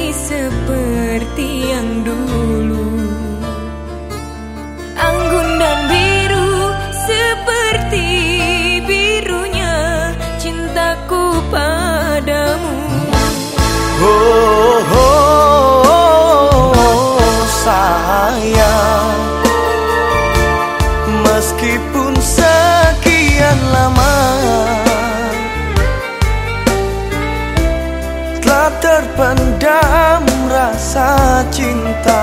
masih seperti yang dulu. Anggun dan biru seperti birunya cintaku padamu. Oh, oh, oh, sayang, meskipun sekian lama telah terpendam rasa cinta,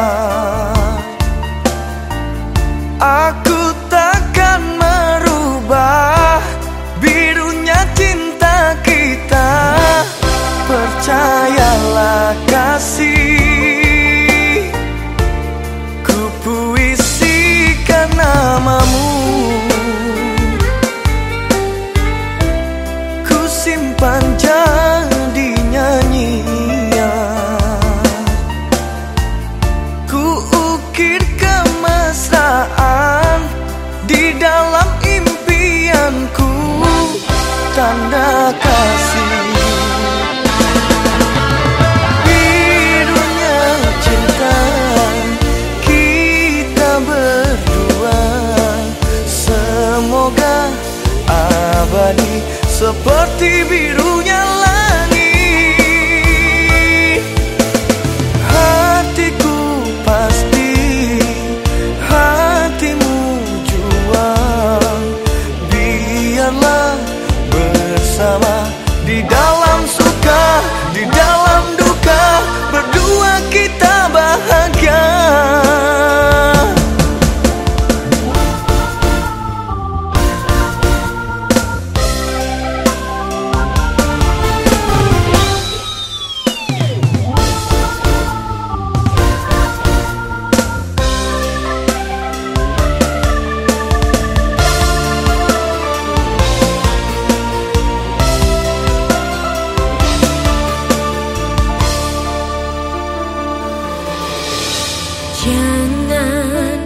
aku takkan merubah birunya cinta kita. Percayalah kasih, ku puisikan namamu, ku simpan jadi nyanyian, ku ukir kemesraan di dalam impianku, tanda kasih. Seperti birunya langit, hatiku pasti, hatimu juang. Biarlah bersama di dalam suka, di dalam duka, berdua kita bahagia. Jangan,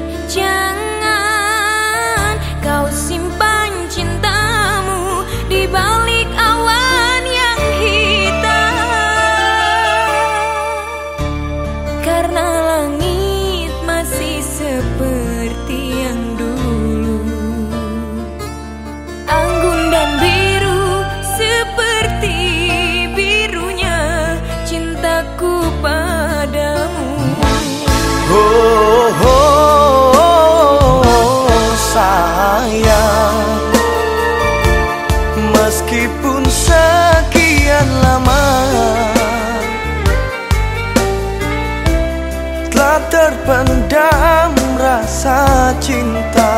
jangan kau simpan cintamu di balik awan yang hitam, karena langit masih seperti yang dulu. Anggun dan biru seperti birunya cintaku padamu. Oh, oh, oh, sayang, meskipun sekian lama telah terpendam rasa cinta,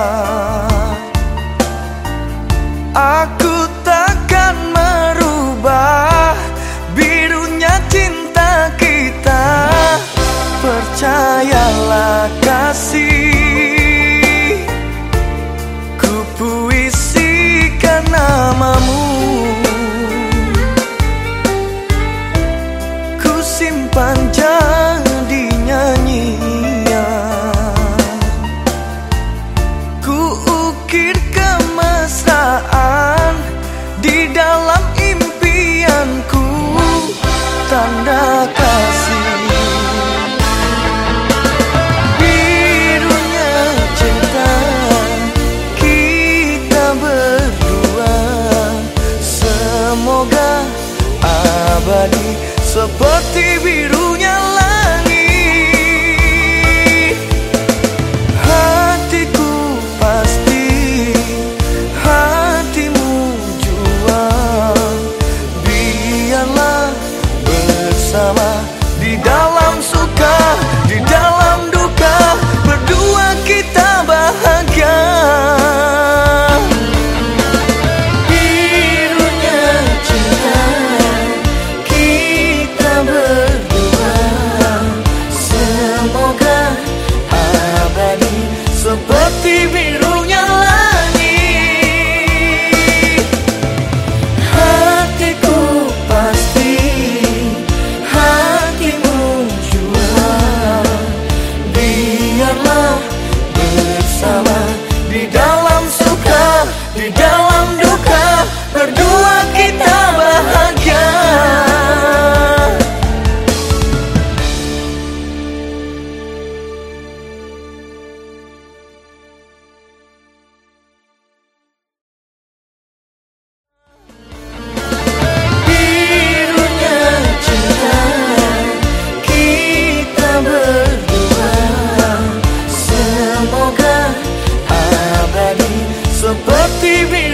aku takkan merubah birunya cinta kita. Percayalah kasih, ku puisikan namamu, ku simpan jadi nyanyian, ku ukir kemesraan di dalam impianku, tanda kasih. Seperti birunya langit, hatiku pasti, hatimu juang. Biarlah bersama di dalam suka, di dalam duka, berdua kita bahagia. Birunya cinta kita berdua. seperti biru.